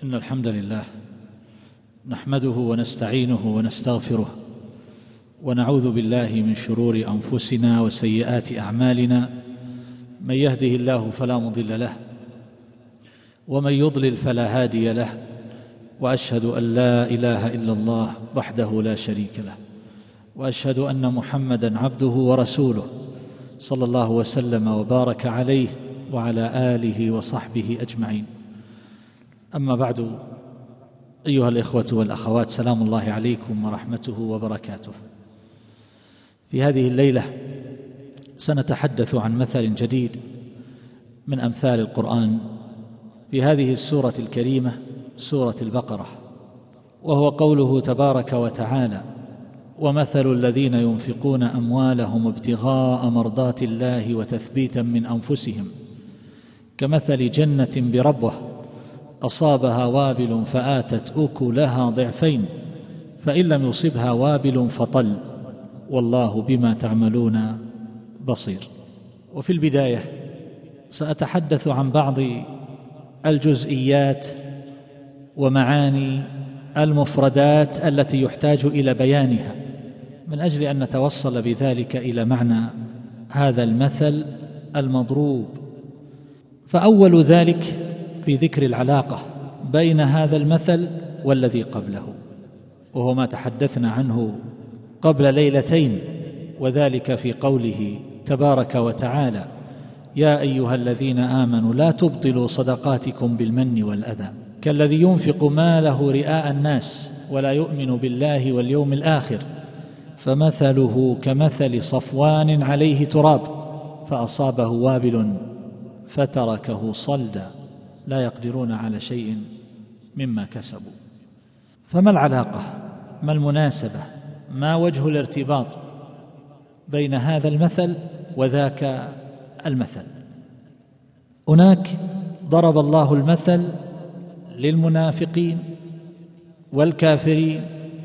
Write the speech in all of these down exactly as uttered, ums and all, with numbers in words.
إن الحمد لله نحمده ونستعينه ونستغفره ونعوذ بالله من شرور أنفسنا وسيئات أعمالنا. من يهده الله فلا مضل له ومن يضلل فلا هادي له، وأشهد أن لا إله إلا الله وحده لا شريك له، وأشهد أن محمدًا عبده ورسوله صلى الله وسلم وبارك عليه وعلى آله وصحبه أجمعين. أما بعد، أيها الإخوة والأخوات، سلام الله عليكم ورحمته وبركاته. في هذه الليلة سنتحدث عن مثل جديد من أمثال القرآن في هذه السورة الكريمة، سورة البقرة، وهو قوله تبارك وتعالى: ومثل الذين ينفقون أموالهم ابتغاء مرضات الله وتثبيتا من أنفسهم كمثل جنة بربوة أصابها وابل فآتت أكلها ضعفين فإن لم يصبها وابل فطل والله بما تعملون بصير. وفي البداية سأتحدث عن بعض الجزئيات ومعاني المفردات التي يحتاج إلى بيانها من أجل أن نتوصل بذلك إلى معنى هذا المثل المضروب. فأول ذلك في ذكر العلاقة بين هذا المثل والذي قبله، وهو ما تحدثنا عنه قبل ليلتين، وذلك في قوله تبارك وتعالى: يا أيها الذين آمنوا لا تبطلوا صدقاتكم بالمن والأذى كالذي ينفق ماله رئاء الناس ولا يؤمن بالله واليوم الآخر فمثله كمثل صفوان عليه تراب فأصابه وابل فتركه صلدا لا يقدرون على شيء مما كسبوا. فما العلاقة؟ ما المناسبة؟ ما وجه الارتباط بين هذا المثل وذاك المثل؟ هناك ضرب الله المثل للمنافقين والكافرين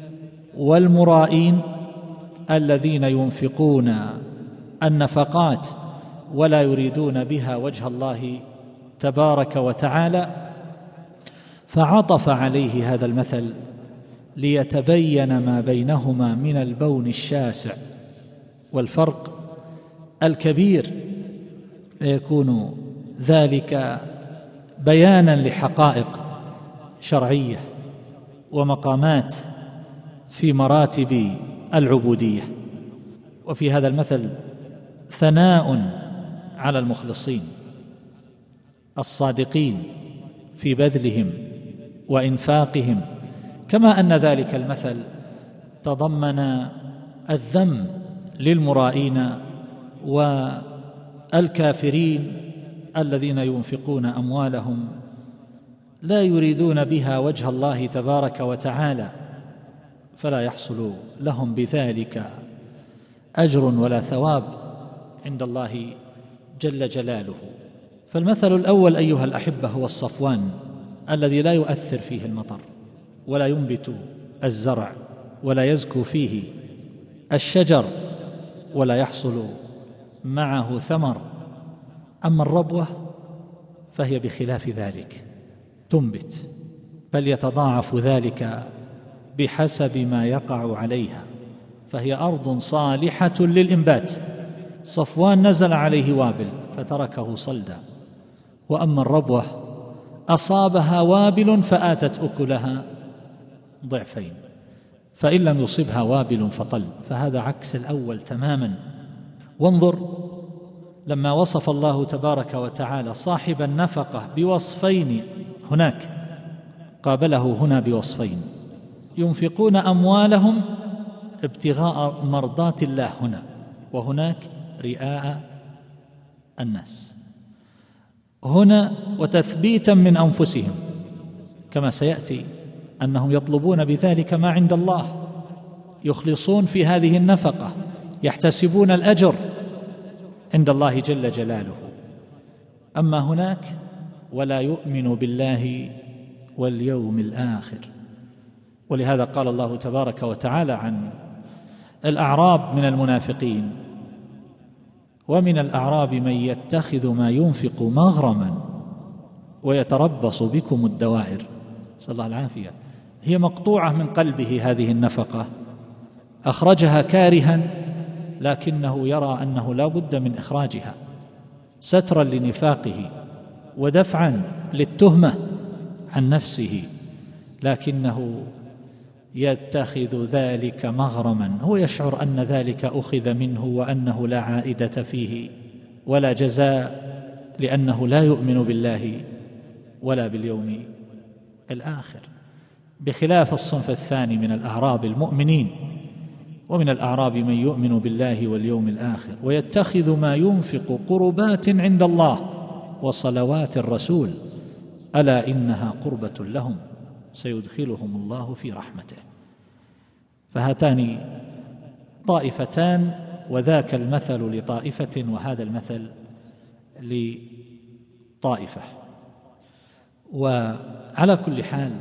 والمرائين الذين ينفقون النفقات ولا يريدون بها وجه الله تبارك وتعالى، فعطف عليه هذا المثل ليتبين ما بينهما من البون الشاسع والفرق الكبير، ليكون ذلك بيانا لحقائق شرعية ومقامات في مراتب العبودية. وفي هذا المثل ثناء على المخلصين الصادقين في بذلهم وإنفاقهم، كما أن ذلك المثل تضمن الذم للمرائين والكافرين الذين ينفقون أموالهم لا يريدون بها وجه الله تبارك وتعالى، فلا يحصل لهم بذلك أجر ولا ثواب عند الله جل جلاله. فالمثل الأول أيها الأحبة هو الصفوان الذي لا يؤثر فيه المطر ولا ينبت الزرع ولا يزكو فيه الشجر ولا يحصل معه ثمر. أما الربوة فهي بخلاف ذلك، تنبت، بل يتضاعف ذلك بحسب ما يقع عليها، فهي أرض صالحة للإنبات. صفوان نزل عليه وابل فتركه صلدا، وأما الربوة أصابها وابل فآتت أكلها ضعفين فإن لم يصبها وابل فطل، فهذا عكس الأول تماما. وانظر لما وصف الله تبارك وتعالى صاحب النفقة بوصفين، هناك قابله هنا بوصفين: ينفقون أموالهم ابتغاء مرضات الله هنا، وهناك رئاء الناس هنا، وتثبيتا من أنفسهم، كما سيأتي أنهم يطلبون بذلك ما عند الله، يخلصون في هذه النفقة، يحتسبون الأجر عند الله جل جلاله. أما هناك ولا يؤمن بالله واليوم الآخر. ولهذا قال الله تبارك وتعالى عن الأعراب من المنافقين: ومن الأعراب من يتخذ ما ينفق مغرما ويتربص بكم الدوائر صلى الله العافية، هي مقطوعة من قلبه هذه النفقة، أخرجها كارها، لكنه يرى أنه لا بد من إخراجها سترا لنفاقه ودفعا للتهمة عن نفسه، لكنه يتخذ ذلك مغرما، هو يشعر أن ذلك أخذ منه وأنه لا عائدة فيه ولا جزاء، لأنه لا يؤمن بالله ولا باليوم الآخر، بخلاف الصنف الثاني من الأعراب المؤمنين. ومن الأعراب من يؤمن بالله واليوم الآخر ويتخذ ما ينفق قربات عند الله وصلوات الرسول ألا إنها قربة لهم سيدخلهم الله في رحمته. فهاتان طائفتان، وذاك المثل لطائفة وهذا المثل لطائفة. وعلى كل حال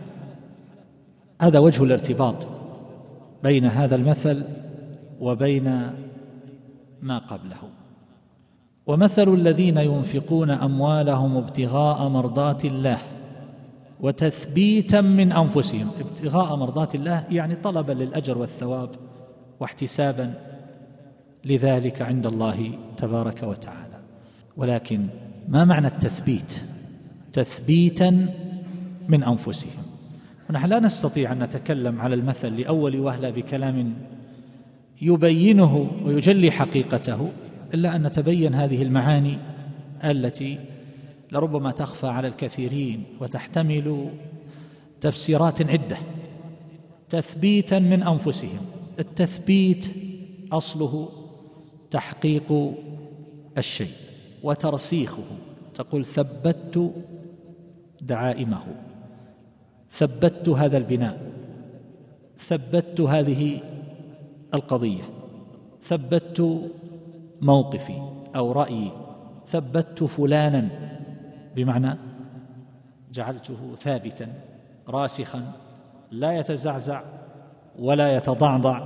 هذا وجه الارتباط بين هذا المثل وبين ما قبله. ومثل الذين ينفقون أموالهم ابتغاء مرضات الله وتثبيتا من أنفسهم، ابتغاء مرضات الله يعني طلبا للأجر والثواب واحتسابا لذلك عند الله تبارك وتعالى. ولكن ما معنى التثبيت؟ تثبيتا من أنفسهم. ونحن لا نستطيع أن نتكلم على المثل لأول وهلة بكلام يبينه ويجلي حقيقته إلا أن نتبين هذه المعاني التي لربما تخفى على الكثيرين وتحتمل تفسيرات عدة. تثبيتا من أنفسهم، التثبيت أصله تحقيق الشيء وترسيخه، تقول ثبت دعائمه، ثبت هذا البناء، ثبت هذه القضية، ثبت موقفي أو رأيي، ثبت فلانا، بمعنى جعلته ثابتا راسخا لا يتزعزع ولا يتضعضع.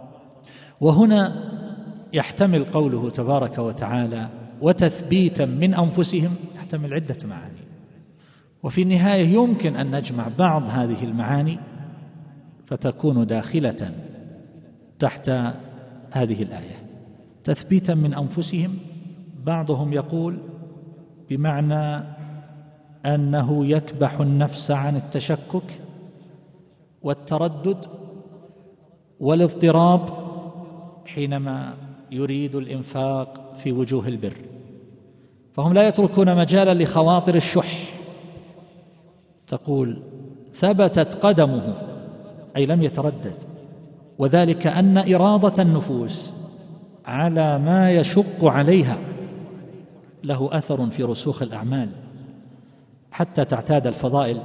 وهنا يحتمل قوله تبارك وتعالى وتثبيتا من أنفسهم يحتمل عدة معاني، وفي النهاية يمكن أن نجمع بعض هذه المعاني فتكون داخلة تحت هذه الآية. تثبيتا من أنفسهم بعضهم يقول بمعنى أنه يكبح النفس عن التشكك والتردد والاضطراب حينما يريد الإنفاق في وجوه البر، فهم لا يتركون مجالا لخواطر الشح. تقول ثبتت قدمه أي لم يتردد، وذلك أن إرادة النفوس على ما يشق عليها له أثر في رسوخ الأعمال حتى تعتاد الفضائل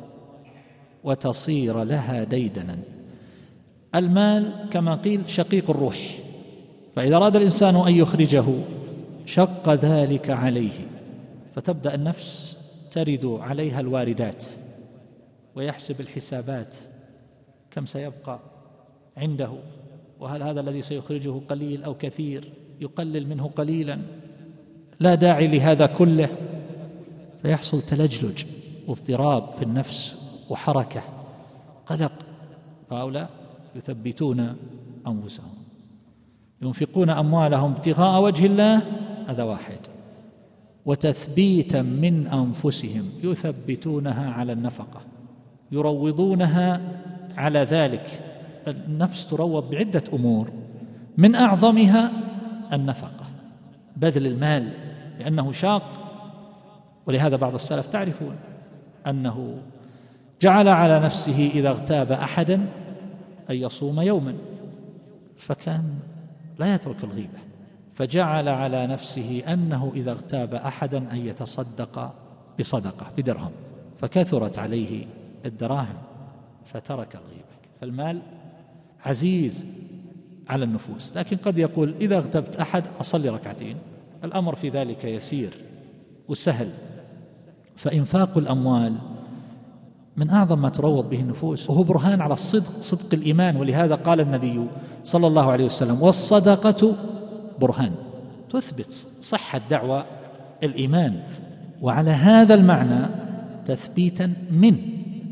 وتصير لها ديدنا. المال كما قيل شقيق الروح، فإذا أراد الإنسان أن يخرجه شق ذلك عليه، فتبدأ النفس ترد عليها الواردات ويحسب الحسابات كم سيبقى عنده، وهل هذا الذي سيخرجه قليل أو كثير، يقلل منه قليلا، لا داعي لهذا كله، فيحصل تلجلج واضطراب في النفس وحركة قلق. فهؤلاء يثبتون أنفسهم، ينفقون أموالهم ابتغاء وجه الله، هذا واحد، وتثبيتا من أنفسهم يثبتونها على النفقة، يروضونها على ذلك. النفس تروض بعدة أمور، من أعظمها النفقة، بذل المال، لأنه شاق. ولهذا بعض السلف تعرفون أنه جعل على نفسه إذا اغتاب أحدا أن يصوم يوما، فكان لا يترك الغيبة، فجعل على نفسه أنه إذا اغتاب أحدا أن يتصدق بصدقة بدرهم، فكثرت عليه الدراهم فترك الغيبة. فالمال عزيز على النفوس، لكن قد يقول إذا اغتبت أحد أصلي ركعتين، الأمر في ذلك يسير وسهل. فإنفاق الأموال من أعظم ما تروض به النفوس، وهو برهان على الصدق، صدق الإيمان. ولهذا قال النبي صلى الله عليه وسلم والصدقة برهان، تثبت صحة دعوى الإيمان. وعلى هذا المعنى تثبيتا من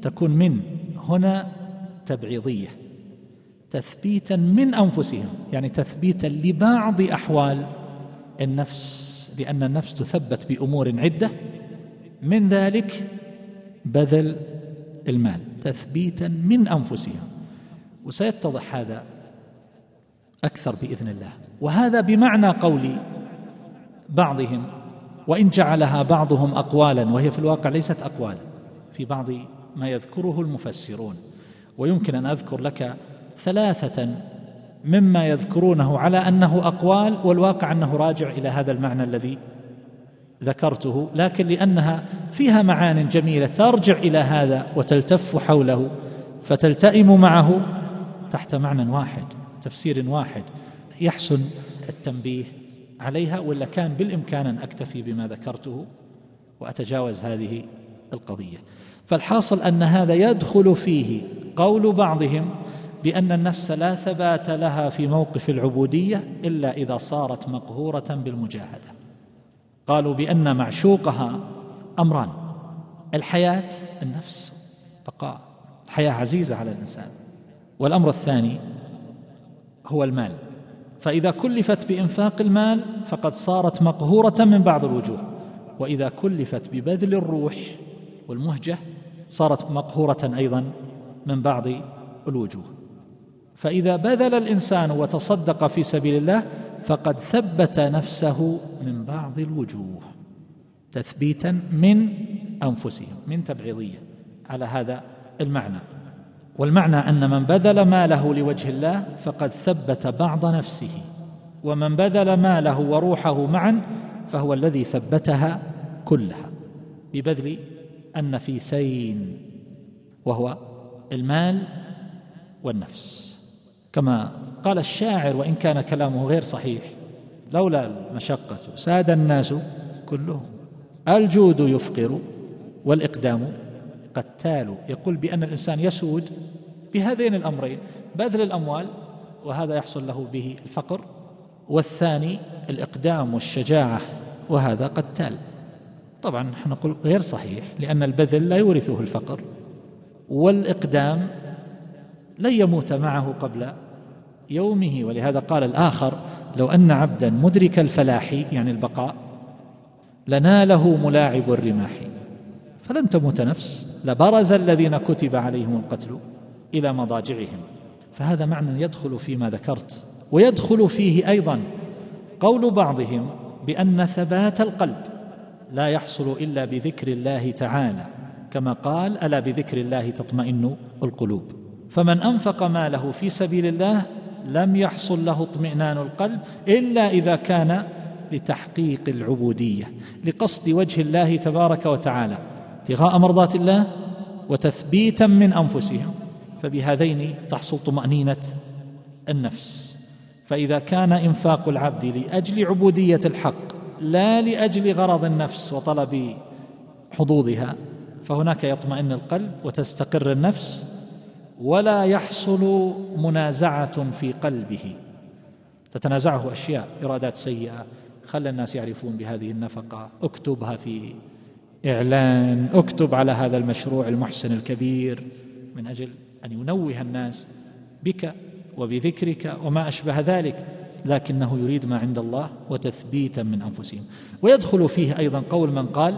تكون من هنا تبعيضية، تثبيتا من أنفسهم، يعني تثبيتا لبعض أحوال النفس، لأن النفس تثبت بأمور عدة، من ذلك بذل المال تثبيتا من أنفسهم. وسيتضح هذا أكثر بإذن الله. وهذا بمعنى قول بعضهم، وإن جعلها بعضهم أقوالا وهي في الواقع ليست أقوال، في بعض ما يذكره المفسرون. ويمكن أن أذكر لك ثلاثة مما يذكرونه على أنه أقوال، والواقع أنه راجع إلى هذا المعنى الذي ذكرته، لكن لأنها فيها معان جميلة ترجع إلى هذا وتلتف حوله فتلتئم معه تحت معنى واحد، تفسير واحد، يحسن التنبيه عليها، ولا كان بالإمكان أن أكتفي بما ذكرته وأتجاوز هذه القضية. فالحاصل أن هذا يدخل فيه قول بعضهم بأن النفس لا ثبات لها في موقف العبودية إلا إذا صارت مقهورة بالمجاهدة. قالوا بأن معشوقها أمران: الحياة، النفس بقاء، الحياة عزيزة على الإنسان، والأمر الثاني هو المال. فإذا كلفت بإنفاق المال فقد صارت مقهورة من بعض الوجوه، وإذا كلفت ببذل الروح والمهجة صارت مقهورة أيضا من بعض الوجوه. فإذا بذل الإنسان وتصدق في سبيل الله فقد ثبت نفسه من بعض الوجوه تثبيتا من أنفسهم، من تبعيضية على هذا المعنى. والمعنى أن من بذل ماله لوجه الله فقد ثبت بعض نفسه، ومن بذل ماله وروحه معا فهو الذي ثبتها كلها ببذل النفيسين، وهو المال والنفس. كما قال الشاعر وإن كان كلامه غير صحيح: لولا المشقة ساد الناس كلهم، الجود يفقر والإقدام قتال. يقول بأن الإنسان يسود بهذين الأمرين: بذل الأموال وهذا يحصل له به الفقر، والثاني الإقدام والشجاعة وهذا قتال. طبعا نحن نقول غير صحيح، لأن البذل لا يورثه الفقر، والإقدام لن يموت معه قبل يومه. ولهذا قال الآخر: لو أن عبدا مدرك الفلاح يعني البقاء لناله ملاعب الرماح فلن تموت نفس لبرز الذين كتب عليهم القتل إلى مضاجعهم. فهذا معنى يدخل فيما ذكرت. ويدخل فيه أيضا قول بعضهم بأن ثبات القلب لا يحصل إلا بذكر الله تعالى، كما قال: ألا بذكر الله تطمئن القلوب. فمن أنفق ماله في سبيل الله لم يحصل له اطمئنان القلب إلا إذا كان لتحقيق العبودية لقصد وجه الله تبارك وتعالى، ابتغاء مرضات الله وتثبيتا من أنفسهم، فبهذين تحصل طمأنينة النفس. فإذا كان إنفاق العبد لأجل عبودية الحق لا لأجل غرض النفس وطلب حظوظها فهناك يطمئن القلب وتستقر النفس، ولا يحصل منازعة في قلبه تتنازعه أشياء، إرادات سيئة، خلى الناس يعرفون بهذه النفقة، اكتبها في إعلان، اكتب على هذا المشروع المحسن الكبير، من أجل أن ينوه الناس بك وبذكرك وما أشبه ذلك، لكنه يريد ما عند الله وتثبيتا من أنفسهم. ويدخل فيه أيضا قول من قال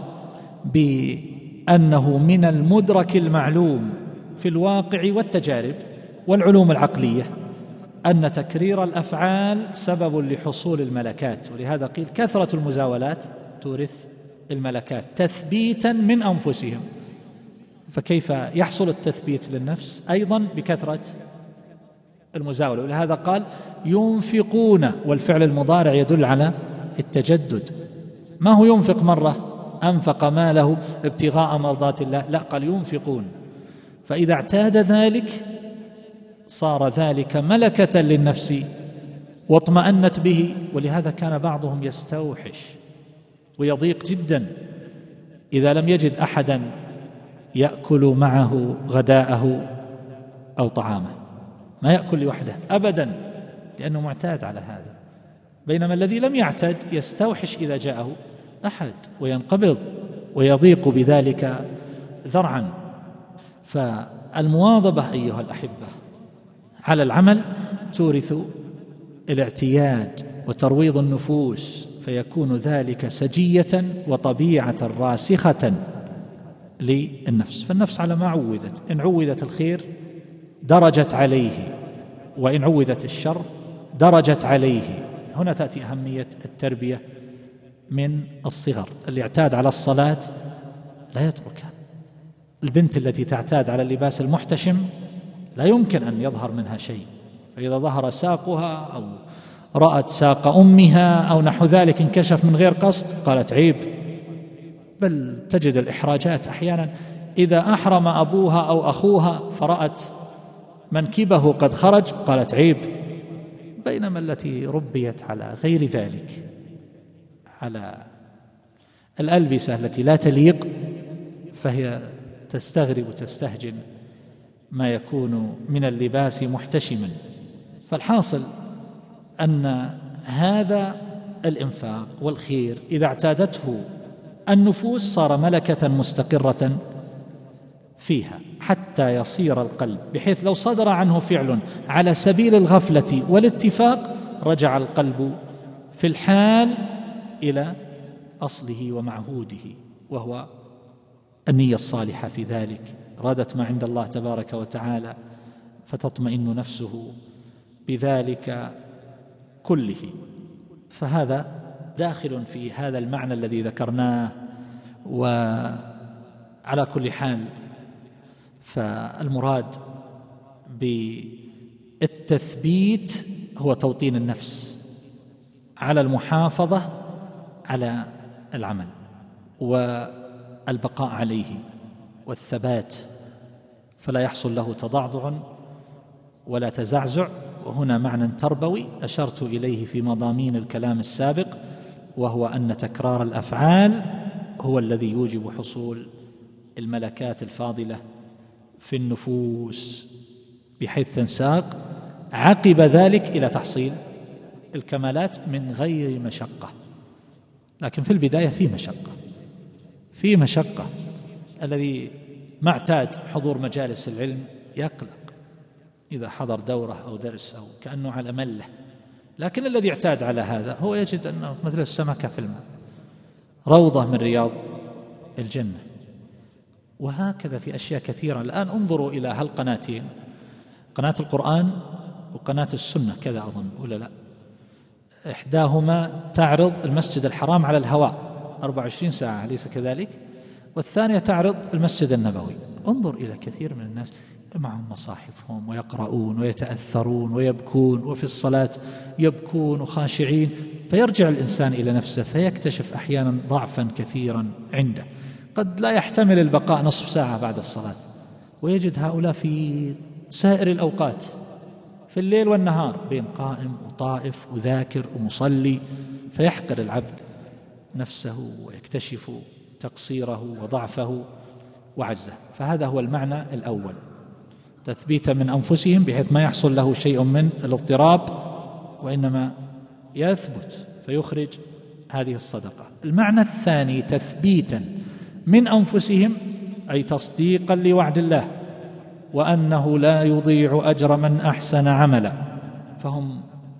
بأنه من المدرك المعلوم في الواقع والتجارب والعلوم العقلية أن تكرير الأفعال سبب لحصول الملكات، ولهذا قيل كثرة المزاولات تورث الملكات تثبيتا من أنفسهم. فكيف يحصل التثبيت للنفس؟ أيضا بكثرة المزاولة، ولهذا قال ينفقون، والفعل المضارع يدل على التجدد. ما هو ينفق مرة أنفق ماله ابتغاء مرضات الله، لا، قال ينفقون. فإذا اعتاد ذلك صار ذلك ملكة للنفس واطمأنت به. ولهذا كان بعضهم يستوحش ويضيق جدا إذا لم يجد أحدا يأكل معه غداءه أو طعامه، ما يأكل لوحده أبدا لأنه معتاد على هذا. بينما الذي لم يعتد يستوحش إذا جاءه أحد وينقبض ويضيق بذلك ذرعا. فالمواظبة أيها الأحبة على العمل تورث الاعتياد وترويض النفوس، فيكون ذلك سجية وطبيعة راسخة للنفس. فالنفس على ما عودت، إن عودت الخير درجت عليه، وإن عودت الشر درجت عليه. هنا تأتي أهمية التربية من الصغر. اللي اعتاد على الصلاة لا يتركها. البنت التي تعتاد على اللباس المحتشم لا يمكن أن يظهر منها شيء، فإذا ظهر ساقها أو رأت ساق أمها أو نحو ذلك انكشف من غير قصد قالت عيب. بل تجد الإحراجات أحيانا إذا أحرم أبوها أو أخوها فرأت منكبه قد خرج قالت عيب، بينما التي ربيت على غير ذلك، على الألبسة التي لا تليق، فهي تستغرب وتستهجن ما يكون من اللباس محتشما. فالحاصل أن هذا الإنفاق والخير إذا اعتادته النفوس صار ملكة مستقرة فيها حتى يصير القلب، بحيث لو صدر عنه فعل على سبيل الغفلة والاتفاق رجع القلب في الحال إلى أصله ومعهوده، وهو النية الصالحة في ذلك، رادت ما عند الله تبارك وتعالى فتطمئن نفسه بذلك كله. فهذا داخل في هذا المعنى الذي ذكرناه. وعلى كل حال فالمراد بالتثبيت هو توطين النفس على المحافظة على العمل والبقاء عليه والثبات، فلا يحصل له تضعضع ولا تزعزع. وهنا معنى تربوي أشرت إليه في مضامين الكلام السابق، وهو أن تكرار الأفعال هو الذي يوجب حصول الملكات الفاضلة في النفوس، بحيث تنساق عقب ذلك إلى تحصيل الكمالات من غير مشقة. لكن في البداية في مشقة في مشقة الذي ما اعتاد حضور مجالس العلم يقلق إذا حضر دورة أو درس أو كأنه على مله، لكن الذي اعتاد على هذا هو يجد أنه مثل السمكة في الماء، روضة من رياض الجنة. وهكذا في أشياء كثيرة. الآن انظروا إلى هالقناتين، قناة القرآن وقناة السنة كذا أظن ولا لا، إحداهما تعرض المسجد الحرام على الهواء أربعة وعشرين ساعة أليس كذلك؟ والثانية تعرض المسجد النبوي. انظر إلى كثير من الناس معهم مصاحفهم ويقرؤون ويتأثرون ويبكون، وفي الصلاة يبكون وخاشعين، فيرجع الإنسان إلى نفسه فيكتشف أحيانا ضعفا كثيرا عنده، قد لا يحتمل البقاء نصف ساعة بعد الصلاة، ويجد هؤلاء في سائر الأوقات في الليل والنهار بين قائم وطائف وذاكر ومصلي، فيحقر العبد نفسه ويكتشف تقصيره وضعفه وعجزه. فهذا هو المعنى الأول، تثبيتا من أنفسهم بحيث ما يحصل له شيء من الاضطراب، وإنما يثبت فيخرج هذه الصدقة. المعنى الثاني تثبيتا من أنفسهم، أي تصديقا لوعد الله وأنه لا يضيع أجر من أحسن عملا، فهم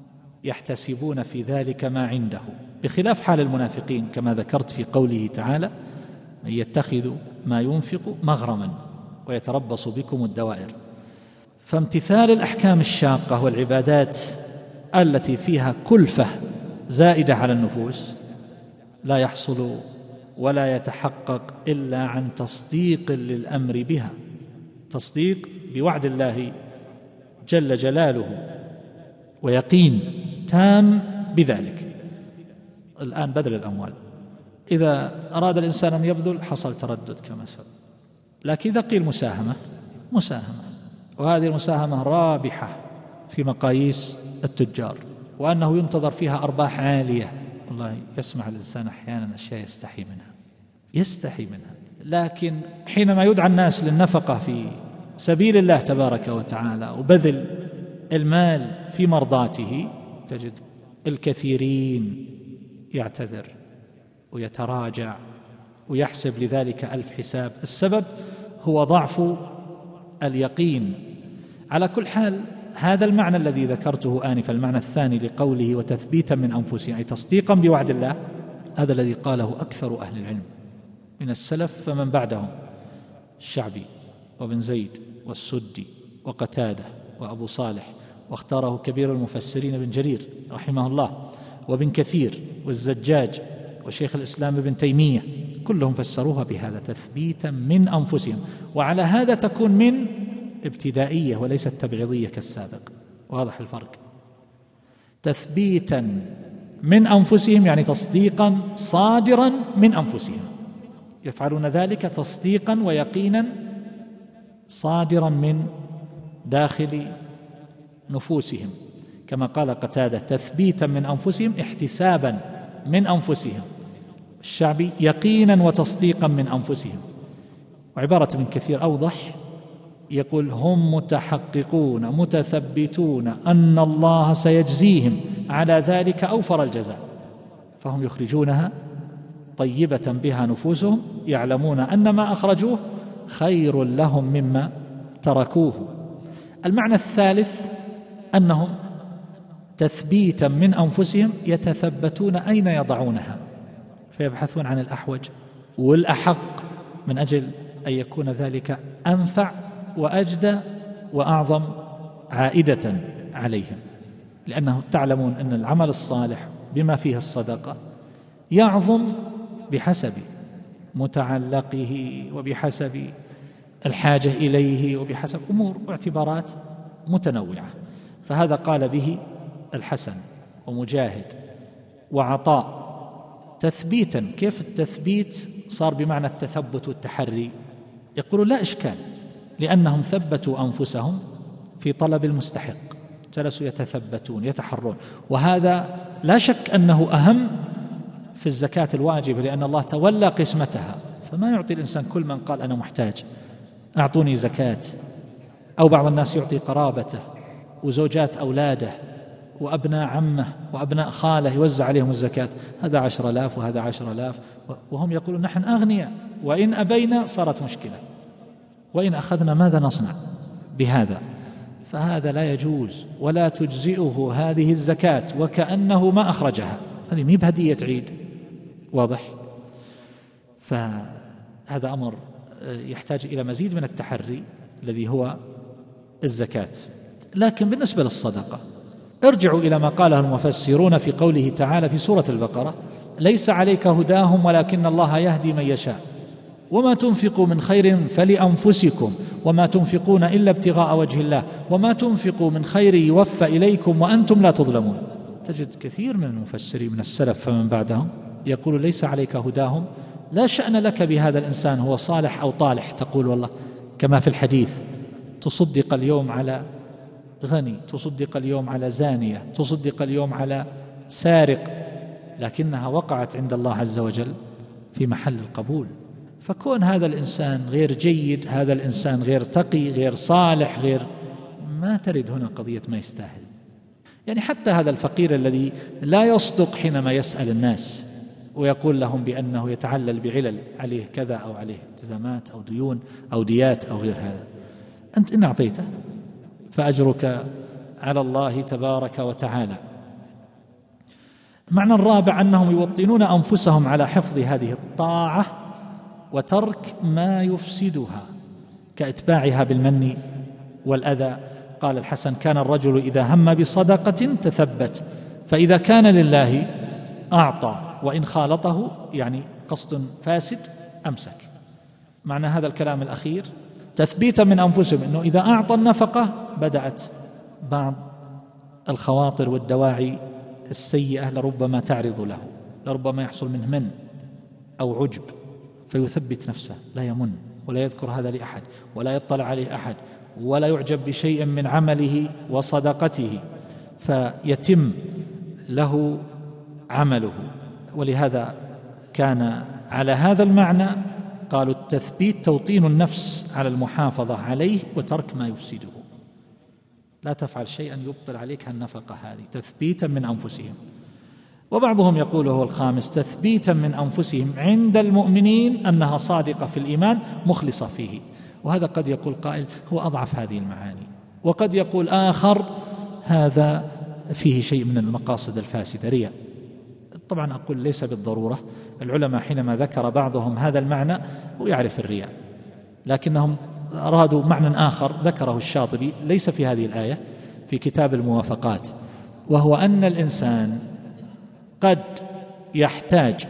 يحتسبون في ذلك ما عنده، بخلاف حال المنافقين كما ذكرت في قوله تعالى: من يتخذ ما ينفق مغرما ويتربص بكم الدوائر. فامتثال الأحكام الشاقة والعبادات التي فيها كلفة زائدة على النفوس لا يحصل ولا يتحقق إلا عن تصديق للأمر بها، تصديق بوعد الله جل جلاله ويقين تام بذلك. الآن بذل الأموال، إذا أراد الإنسان أن يبذل حصل تردد كما سبق، لكن إذا قيل مساهمة مساهمة، وهذه المساهمة رابحة في مقاييس التجار، وأنه ينتظر فيها أرباح عالية. والله يسمع الإنسان أحيانا أشياء يستحي منها يستحي منها لكن حينما يدعى الناس للنفقة في سبيل الله تبارك وتعالى وبذل المال في مرضاته تجد الكثيرين يعتذر ويتراجع ويحسب لذلك ألف حساب. السبب هو ضعف اليقين. على كل حال هذا المعنى الذي ذكرته آنفا، المعنى الثاني لقوله وتثبيتا من أنفسهم أي تصديقا بوعد الله، هذا الذي قاله أكثر أهل العلم من السلف فمن بعدهم، الشعبي وابن زيد والسدي وقتادة وأبو صالح، واختاره كبير المفسرين ابن جرير رحمه الله، وابن كثير والزجاج وشيخ الإسلام ابن تيمية، كلهم فسروها بهذا تثبيتا من أنفسهم. وعلى هذا تكون من ابتدائية وليست تبعيضية كالسابق، واضح الفرق. تثبيتا من أنفسهم يعني تصديقا صادرا من أنفسهم، يفعلون ذلك تصديقا ويقينا صادرا من داخل نفوسهم، كما قال قتادة تثبيتا من أنفسهم احتسابا من أنفسهم، الشعبي يقينا وتصديقا من أنفسهم. وعبارة ابن كثير أوضح، يقول هم متحققون متثبتون أن الله سيجزيهم على ذلك أوفر الجزاء، فهم يخرجونها طيبة بها نفوسهم، يعلمون أن ما أخرجوه خير لهم مما تركوه. المعنى الثالث أنهم تثبيتا من أنفسهم يتثبتون أين يضعونها، فيبحثون عن الأحوج والأحق من أجل أن يكون ذلك أنفع وأجدى وأعظم عائدة عليهم، لأنه تعلمون أن العمل الصالح بما فيه الصدقة يعظم بحسب متعلقه وبحسب الحاجة إليه وبحسب أمور واعتبارات متنوعة. فهذا قال به الحسن ومجاهد وعطاء تثبيتا. كيف التثبيت صار بمعنى التثبت والتحري؟ يقولون لا إشكال، لأنهم ثبتوا أنفسهم في طلب المستحق، جلسوا يتثبتون يتحرون، وهذا لا شك أنه أهم في الزكاة الواجبة، لأن الله تولى قسمتها، فما يعطي الإنسان كل من قال أنا محتاج أعطوني زكاة، أو بعض الناس يعطي قرابته وزوجات أولاده وأبناء عمه وأبناء خاله يوزع عليهم الزكاة، هذا عشر آلاف وهذا عشر آلاف، وهم يقولون نحن أغنياء، وإن أبينا صارت مشكلة، وإن أخذنا ماذا نصنع بهذا؟ فهذا لا يجوز، ولا تجزئه هذه الزكاة وكأنه ما أخرجها، هذه مي بهدية عيد، واضح؟ فهذا أمر يحتاج إلى مزيد من التحري الذي هو الزكاة. لكن بالنسبة للصدقة ارجعوا إلى ما قاله المفسرون في قوله تعالى في سورة البقرة ليس عليك هداهم ولكن الله يهدي من يشاء وما تنفقوا من خير فلأنفسكم وما تنفقون إلا ابتغاء وجه الله وما تنفقوا من خير يوفى إليكم وأنتم لا تظلمون. تجد كثير من المفسرين من السلف فمن بعدهم يقول ليس عليك هداهم، لا شأن لك بهذا الإنسان هو صالح أو طالح، تقول والله كما في الحديث تصدق اليوم على غني، تصدق اليوم على زانية، تصدق اليوم على سارق، لكنها وقعت عند الله عز وجل في محل القبول. فكون هذا الإنسان غير جيد، هذا الإنسان غير تقي، غير صالح، غير ما ترد هنا قضية ما يستاهل. يعني حتى هذا الفقير الذي لا يصدق حينما يسأل الناس ويقول لهم بأنه يتعلل بعلل، عليه كذا أو عليه التزامات أو ديون أو ديات أو غير هذا، أنت إن أعطيته فأجرك على الله تبارك وتعالى. المعنى الرابع أنهم يوطنون أنفسهم على حفظ هذه الطاعة وترك ما يفسدها كإتباعها بالمن والأذى. قال الحسن كان الرجل إذا هم بصدقة تثبت فإذا كان لله أعطى وإن خالطه، يعني قصد فاسد أمسك. معنى هذا الكلام الأخير تثبيتا من أنفسهم أنه إذا أعطى النفقة بدأت بعض الخواطر والدواعي السيئة لربما تعرض له، لربما يحصل منه من أو عجب، فيثبت نفسه، لا يمن ولا يذكر هذا لأحد ولا يطلع عليه أحد ولا يعجب بشيء من عمله وصدقته، فيتم له عمله. ولهذا كان على هذا المعنى قالوا التثبيت توطين النفس على المحافظة عليه وترك ما يفسده. لا تفعل شيئا يبطل عليك النفقة هذه، تثبيتا من أنفسهم. وبعضهم يقول هو الخامس تثبيتا من أنفسهم عند المؤمنين أنها صادقة في الإيمان مخلصة فيه، وهذا قد يقول قائل هو أضعف هذه المعاني، وقد يقول آخر هذا فيه شيء من المقاصد الفاسدة، رياء. طبعا أقول ليس بالضرورة، العلماء حينما ذكر بعضهم هذا المعنى هو يعرف الرياء، لكنهم أرادوا معنى آخر ذكره الشاطبي ليس في هذه الآية في كتاب الموافقات، وهو أن الإنسان قد يحتاج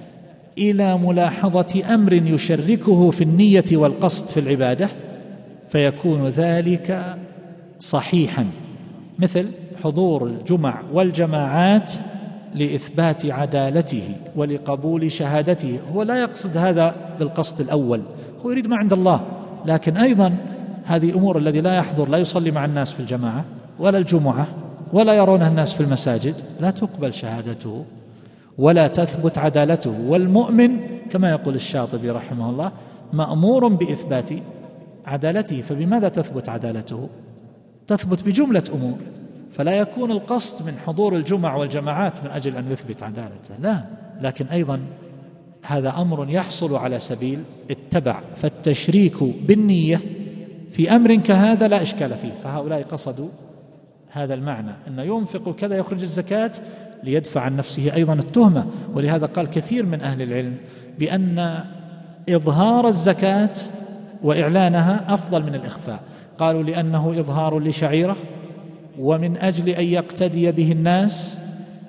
إلى ملاحظة أمر يشركه في النية والقصد في العبادة فيكون ذلك صحيحا، مثل حضور الجمع والجماعات لإثبات عدالته ولقبول شهادته. هو لا يقصد هذا بالقصد الأول، هو يريد ما عند الله، لكن أيضا هذه أمور الذي لا يحضر، لا يصلي مع الناس في الجماعة ولا الجمعة ولا يرونه الناس في المساجد، لا تقبل شهادته ولا تثبت عدالته. والمؤمن كما يقول الشاطبي رحمه الله مأمور بإثبات عدالته، فبماذا تثبت عدالته؟ تثبت بجملة أمور، فلا يكون القصد من حضور الجمع والجماعات من أجل أن يثبت عدالته، لا، لكن أيضا هذا أمر يحصل على سبيل التبع، فالتشريك بالنية في أمر كهذا لا إشكال فيه، فهؤلاء قصدوا هذا المعنى أنه ينفق كذا يخرج الزكاة ليدفع عن نفسه أيضا التهمة. ولهذا قال كثير من أهل العلم بأن إظهار الزكاة وإعلانها أفضل من الإخفاء، قالوا لأنه إظهار لشعيرة، ومن أجل أن يقتدي به الناس،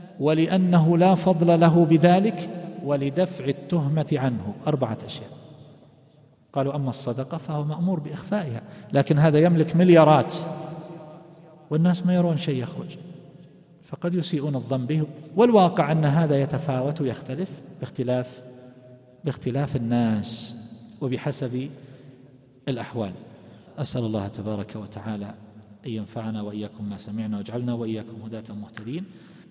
ولأنه لا فضل له بذلك، ولدفع التهمة عنه. أربعة أشياء. قالوا أما الصدقة فهو مأمور بإخفائها، لكن هذا يملك مليارات والناس ما يرون شيء يخرج، فقد يسيئون الظن به. والواقع أن هذا يتفاوت ويختلف باختلاف باختلاف الناس وبحسب الأحوال. أسأل الله تبارك وتعالى أن ينفعنا وإياكم ما سمعنا، واجعلنا وإياكم هداة مهتدين.